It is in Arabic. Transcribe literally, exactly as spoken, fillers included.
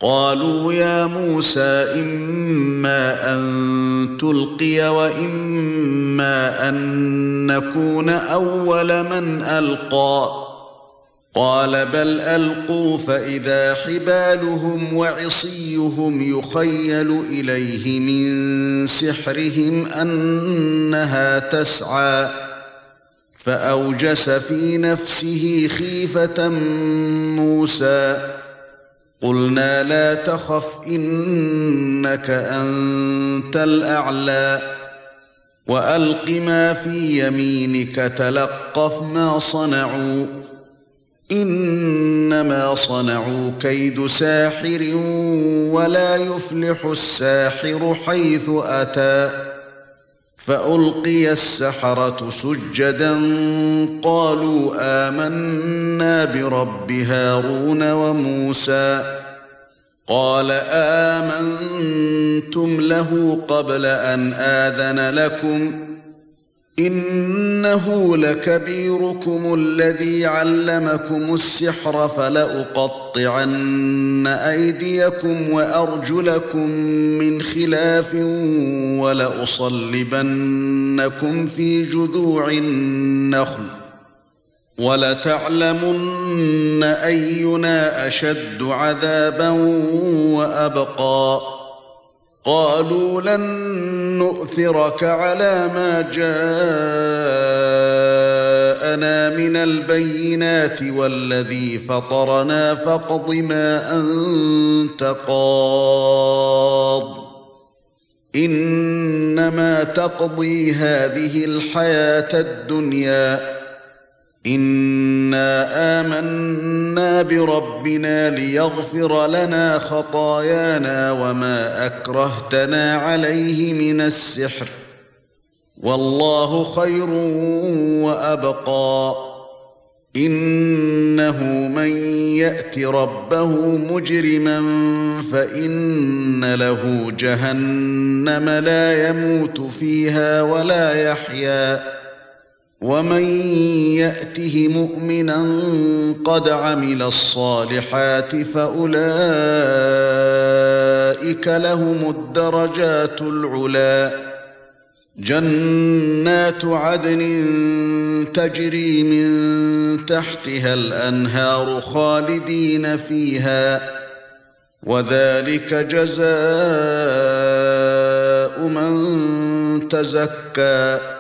قالوا يا موسى إما أن تلقي وإما أن نكون أول من ألقى قال بل ألقوا فإذا حبالهم وعصيهم يخيل إليه من سحرهم أنها تسعى فأوجس في نفسه خيفة موسى قلنا لا تخف إنك أنت الأعلى وألق ما في يمينك تلقف ما صنعوا إنما صنعوا كيد ساحر ولا يفلح الساحر حيث أتى فألقي السحرة سجدا قالوا آمنا برب هارون وموسى قال آمنتم له قبل أن آذن لكم إنه لكبيركم الذي علمكم السحر فلأقطعن أيديكم وأرجلكم من خلاف ولأصلبنكم في جذوع النخل ولتعلمن أينا أشد عذابا وأبقى قالوا لن نؤثرك على ما جاءنا من البينات والذي فطرنا فاقض ما أنت قاض إنما تقضي هذه الحياة الدنيا إنا آمنا بربنا ليغفر لنا خطايانا وما أكرهتنا عليه من السحر والله خير وأبقى إنه من يأت ربه مجرما فإن له جهنم لا يموت فيها ولا يحيا ومن يأته مؤمنا قد عمل الصالحات فأولئك لهم الدرجات العلى جنات عدن تجري من تحتها الأنهار خالدين فيها وذلك جزاء من تزكى